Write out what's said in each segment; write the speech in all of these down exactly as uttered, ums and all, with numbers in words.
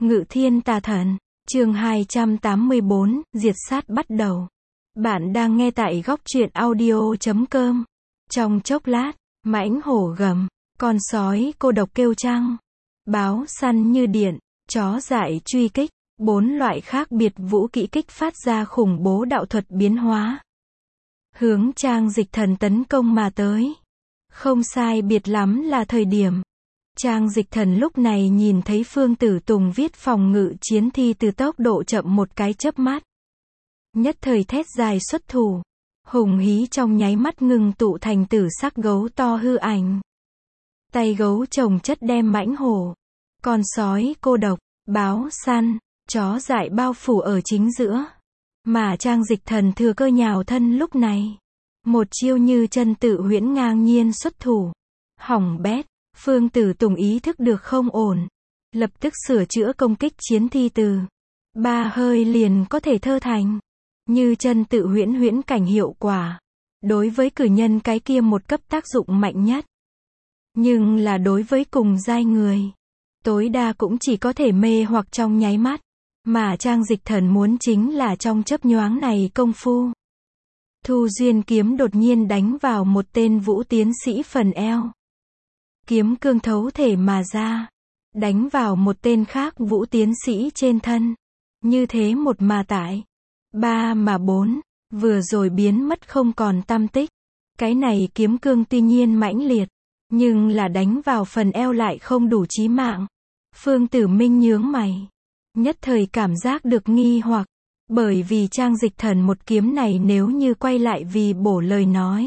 Ngự thiên tà thần, chương hai trăm tám mươi bốn, diệt sát bắt đầu. Bạn đang nghe tại góc truyện audio chấm com. Trong chốc lát, mãnh hổ gầm, con sói cô độc kêu trăng, báo săn như điện, chó dại truy kích, bốn loại khác biệt vũ kỹ kích phát ra khủng bố đạo thuật biến hóa. Hướng Trang Dịch Thần tấn công mà tới. Không sai biệt lắm là thời điểm. Trang Dịch Thần lúc này nhìn thấy Phương Tử Tùng viết phòng ngự chiến thi từ tốc độ chậm một cái chớp mắt. Nhất thời thét dài xuất thủ. Hùng hí trong nháy mắt ngừng tụ thành tử sắc gấu to hư ảnh. Tay gấu chồng chất đem mãnh hổ, con sói cô độc, báo săn, chó dại bao phủ ở chính giữa. Mà Trang Dịch Thần thừa cơ nhào thân lúc này. Một chiêu như chân tự huyễn ngang nhiên xuất thủ. Hỏng bét. Phương Tử Tùng ý thức được không ổn. Lập tức sửa chữa công kích chiến thi từ. Ba hơi liền có thể thơ thành. Như chân tự huyễn huyễn cảnh hiệu quả. Đối với cử nhân cái kia một cấp tác dụng mạnh nhất. Nhưng là đối với cùng giai người. Tối đa cũng chỉ có thể mê hoặc trong nháy mắt. Mà Trang Dịch Thần muốn chính là trong chớp nhoáng này công phu. Thu Duyên kiếm đột nhiên đánh vào một tên vũ tiến sĩ phần eo. Kiếm cương thấu thể mà ra. Đánh vào một tên khác vũ tiến sĩ trên thân. Như thế một mà tại. Ba mà bốn. Vừa rồi biến mất không còn tăm tích. Cái này kiếm cương tuy nhiên mãnh liệt. Nhưng là đánh vào phần eo lại không đủ chí mạng. Phương Tử Minh nhướng mày. Nhất thời cảm giác được nghi hoặc. Bởi vì Trang Dịch Thần một kiếm này nếu như quay lại vì bổ lời nói.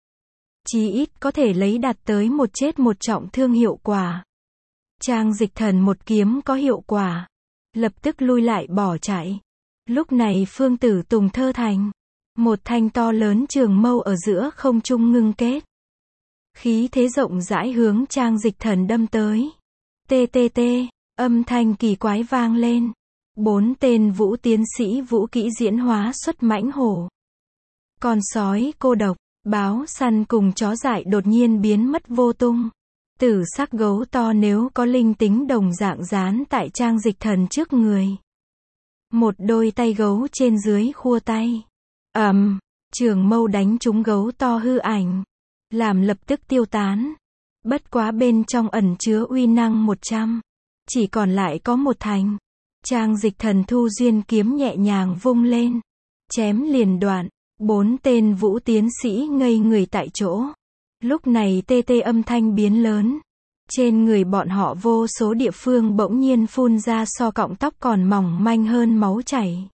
Chí ít có thể lấy đạt tới một chết một trọng thương hiệu quả. Trang Dịch Thần một kiếm có hiệu quả. Lập tức lui lại bỏ chạy. Lúc này Phương Tử Tùng thơ thành. Một thanh to lớn trường mâu ở giữa không trung ngưng kết. Khí thế rộng rãi hướng Trang Dịch Thần đâm tới. Tê tê tê, âm thanh kỳ quái vang lên. Bốn tên vũ tiến sĩ vũ kỹ diễn hóa xuất mãnh hổ. Con sói cô độc, báo săn cùng chó dại đột nhiên biến mất vô tung. Tử sắc gấu to nếu có linh tính đồng dạng dán tại Trang Dịch Thần trước người. Một đôi tay gấu trên dưới khua tay. ầm, um, trường mâu đánh trúng gấu to hư ảnh. Làm lập tức tiêu tán. Bất quá bên trong ẩn chứa uy năng một trăm. Chỉ còn lại có một thành. Trang Dịch Thần Thu Duyên kiếm nhẹ nhàng vung lên. Chém liền đoạn. Bốn tên vũ tiến sĩ ngây người tại chỗ. Lúc này tê tê âm thanh biến lớn. Trên người bọn họ vô số địa phương bỗng nhiên phun ra so cọng tóc còn mỏng manh hơn máu chảy.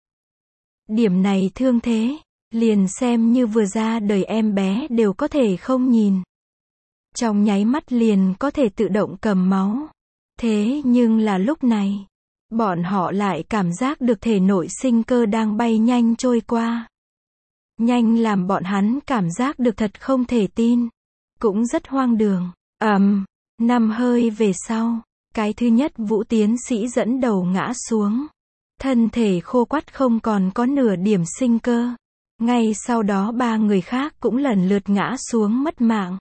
Điểm này thương thế. Liền xem như vừa ra đời em bé đều có thể không nhìn. Trong nháy mắt liền có thể tự động cầm máu. Thế nhưng là lúc này. Bọn họ lại cảm giác được thể nội sinh cơ đang bay nhanh trôi qua. Nhanh làm bọn hắn cảm giác được thật không thể tin. Cũng rất hoang đường. ầm, um, năm hơi về sau. Cái thứ nhất vũ tiến sĩ dẫn đầu ngã xuống. Thân thể khô quắt không còn có nửa điểm sinh cơ. Ngay sau đó ba người khác cũng lần lượt ngã xuống mất mạng.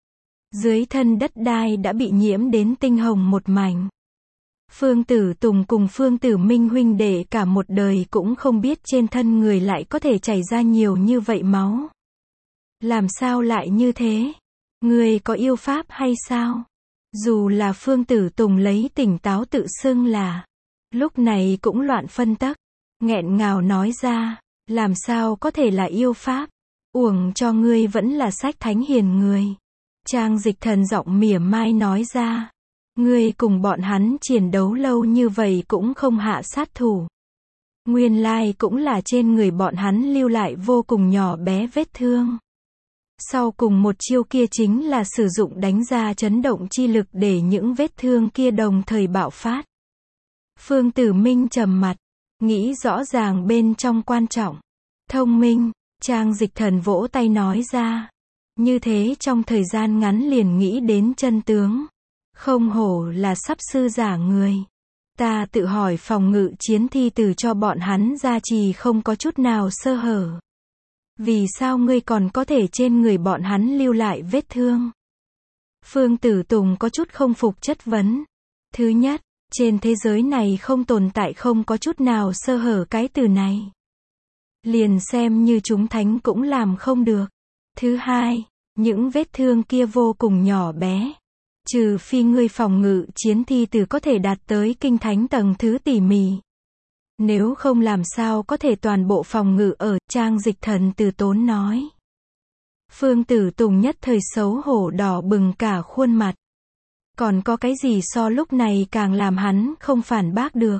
Dưới thân đất đai đã bị nhiễm đến tinh hồng một mảnh. Phương Tử Tùng cùng Phương Tử Minh huynh đệ cả một đời cũng không biết trên thân người lại có thể chảy ra nhiều như vậy máu. Làm sao lại như thế? Người có yêu pháp hay sao? Dù là Phương Tử Tùng lấy tỉnh táo tự xưng là. Lúc này cũng loạn phân tắc. Nghẹn ngào nói ra. Làm sao có thể là yêu pháp? Uổng cho ngươi vẫn là sách thánh hiền người. Trang Dịch Thần giọng mỉa mai nói ra. Ngươi cùng bọn hắn chiến đấu lâu như vậy cũng không hạ sát thủ. Nguyên lai cũng là trên người bọn hắn lưu lại vô cùng nhỏ bé vết thương. Sau cùng một chiêu kia chính là sử dụng đánh ra chấn động chi lực để những vết thương kia đồng thời bạo phát. Phương Tử Minh trầm mặt. Nghĩ rõ ràng bên trong quan trọng. Thông minh. Trang Dịch Thần vỗ tay nói ra. Như thế trong thời gian ngắn liền nghĩ đến chân tướng. Không hổ là sắp sư giả người. Ta tự hỏi phòng ngự chiến thi từ cho bọn hắn gia trì không có chút nào sơ hở. Vì sao ngươi còn có thể trên người bọn hắn lưu lại vết thương? Phương Tử Tùng có chút không phục chất vấn. Thứ nhất, Trên thế giới này không tồn tại không có chút nào sơ hở cái từ này. Liền xem như chúng thánh cũng làm không được. Thứ hai, những vết thương kia vô cùng nhỏ bé. Trừ phi ngươi phòng ngự chiến thi từ có thể đạt tới kinh thánh tầng thứ tỉ mỉ. Nếu không làm sao có thể toàn bộ phòng ngự ở, Trang Dịch Thần từ tốn nói. Phương Tử Tùng nhất thời xấu hổ đỏ bừng cả khuôn mặt. Còn có cái gì so lúc này càng làm hắn không phản bác được.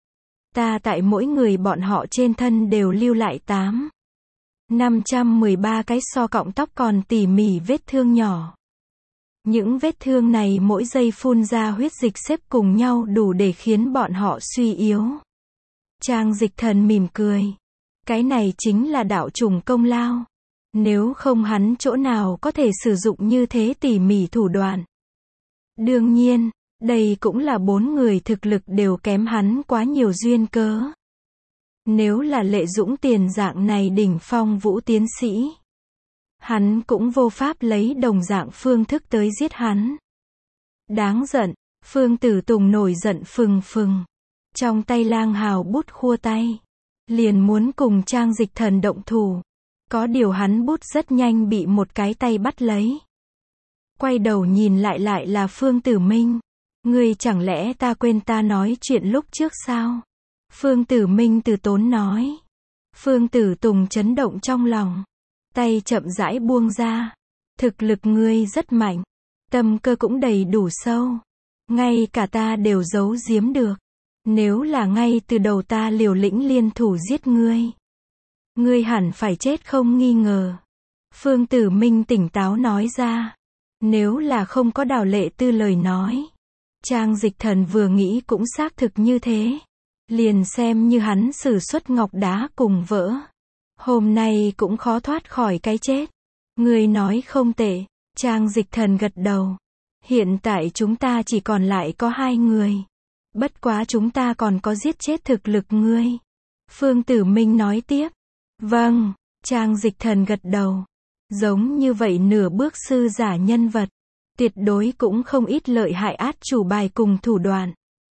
Ta tại mỗi người bọn họ trên thân đều lưu lại tám năm trăm mười ba cái so cọng tóc còn tỉ mỉ vết thương nhỏ. Những vết thương này mỗi giây phun ra huyết dịch xếp cùng nhau đủ để khiến bọn họ suy yếu. Trang Dịch Thần mỉm cười. Cái này chính là đạo trùng công lao. Nếu không hắn chỗ nào có thể sử dụng như thế tỉ mỉ thủ đoạn. Đương nhiên, đây cũng là bốn người thực lực đều kém hắn quá nhiều duyên cớ. Nếu là Lệ Dũng Tiền dạng này đỉnh phong vũ tiến sĩ, hắn cũng vô pháp lấy đồng dạng phương thức tới giết hắn. Đáng giận, Phương Tử Tùng nổi giận phừng phừng. Trong tay lang hào bút khua tay. Liền muốn cùng Trang Dịch Thần động thủ. Có điều hắn bút rất nhanh bị một cái tay bắt lấy. Quay đầu nhìn lại lại là Phương Tử Minh. Ngươi chẳng lẽ ta quên ta nói chuyện lúc trước sao? Phương Tử Minh từ tốn nói. Phương Tử Tùng chấn động trong lòng. Tay chậm rãi buông ra. Thực lực ngươi rất mạnh. Tâm cơ cũng đầy đủ sâu. Ngay cả ta đều giấu giếm được. Nếu là ngay từ đầu ta liều lĩnh liên thủ giết ngươi. Ngươi hẳn phải chết không nghi ngờ. Phương Tử Minh tỉnh táo nói ra. Nếu là không có Đào Lệ Tư lời nói. Trang Dịch Thần vừa nghĩ cũng xác thực như thế. Liền xem như hắn sử xuất ngọc đá cùng vỡ. Hôm nay cũng khó thoát khỏi cái chết. Ngươi nói không tệ. Trang Dịch Thần gật đầu. Hiện tại chúng ta chỉ còn lại có hai người. Bất quá chúng ta còn có giết chết thực lực ngươi. Phương Tử Minh nói tiếp. Vâng, Trang Dịch Thần gật đầu. Giống như vậy nửa bước sư giả nhân vật. Tuyệt đối cũng không ít lợi hại át chủ bài cùng thủ đoạn.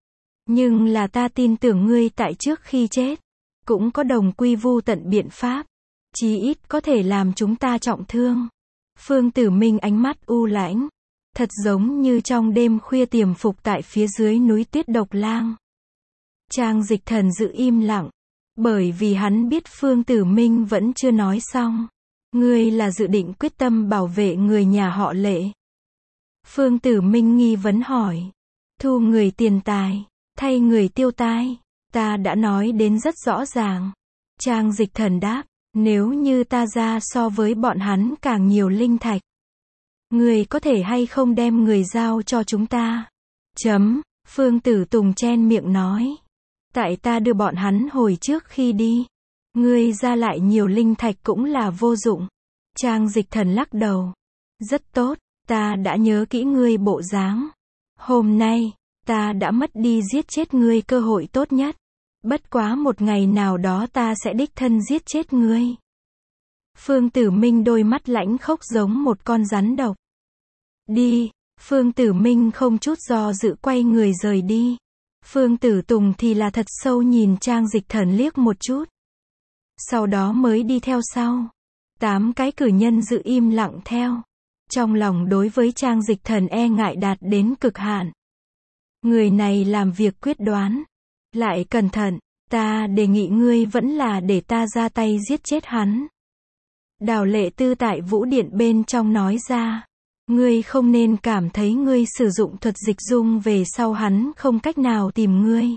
Nhưng là ta tin tưởng ngươi tại trước khi chết. Cũng có đồng quy vu tận biện pháp. Chí ít có thể làm chúng ta trọng thương. Phương Tử Minh ánh mắt u lãnh. Thật giống như trong đêm khuya tiềm phục tại phía dưới núi tuyết độc lang. Trang Dịch Thần giữ im lặng. Bởi vì hắn biết Phương Tử Minh vẫn chưa nói xong. Ngươi là dự định quyết tâm bảo vệ người nhà họ Lệ. Phương Tử Minh nghi vấn hỏi. Thu người tiền tài, thay người tiêu tai. Ta đã nói đến rất rõ ràng. Trang Dịch Thần đáp. Nếu như ta ra so với bọn hắn càng nhiều linh thạch. Người có thể hay không đem người giao cho chúng ta? Chấm, Phương Tử Tùng chen miệng nói. Tại ta đưa bọn hắn hồi trước khi đi. Ngươi ra lại nhiều linh thạch cũng là vô dụng. Trang Dịch Thần lắc đầu. Rất tốt, ta đã nhớ kỹ ngươi bộ dáng. Hôm nay, ta đã mất đi giết chết ngươi cơ hội tốt nhất. Bất quá một ngày nào đó ta sẽ đích thân giết chết ngươi. Phương Tử Minh đôi mắt lãnh khốc giống một con rắn độc. Đi, Phương Tử Minh không chút do dự quay người rời đi. Phương Tử Tùng thì là thật sâu nhìn Trang Dịch Thần liếc một chút. Sau đó mới đi theo sau. Tám cái cử nhân giữ im lặng theo. Trong lòng đối với Trang Dịch Thần e ngại đạt đến cực hạn. Người này làm việc quyết đoán. Lại cẩn thận, ta đề nghị ngươi vẫn là để ta ra tay giết chết hắn. Đào Lệ Tư tại Vũ Điện bên trong nói ra. Ngươi không nên cảm thấy ngươi sử dụng thuật dịch dung về sau hắn không cách nào tìm ngươi.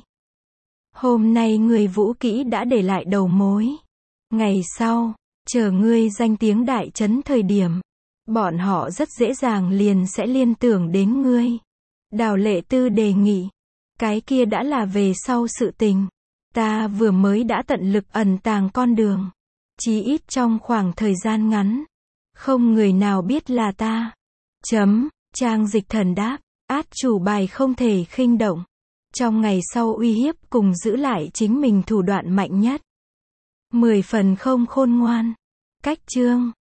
Hôm nay ngươi vũ kỹ đã để lại đầu mối. Ngày sau, chờ ngươi danh tiếng đại chấn thời điểm. Bọn họ rất dễ dàng liền sẽ liên tưởng đến ngươi. Đào Lệ Tư đề nghị. Cái kia đã là về sau sự tình. Ta vừa mới đã tận lực ẩn tàng con đường. Chí ít trong khoảng thời gian ngắn. Không người nào biết là ta. Chấm, Trang Dịch Thần đáp. Át chủ bài không thể khinh động. Trong ngày sau uy hiếp cùng giữ lại chính mình thủ đoạn mạnh nhất. Mười phần không khôn ngoan. Cách chương.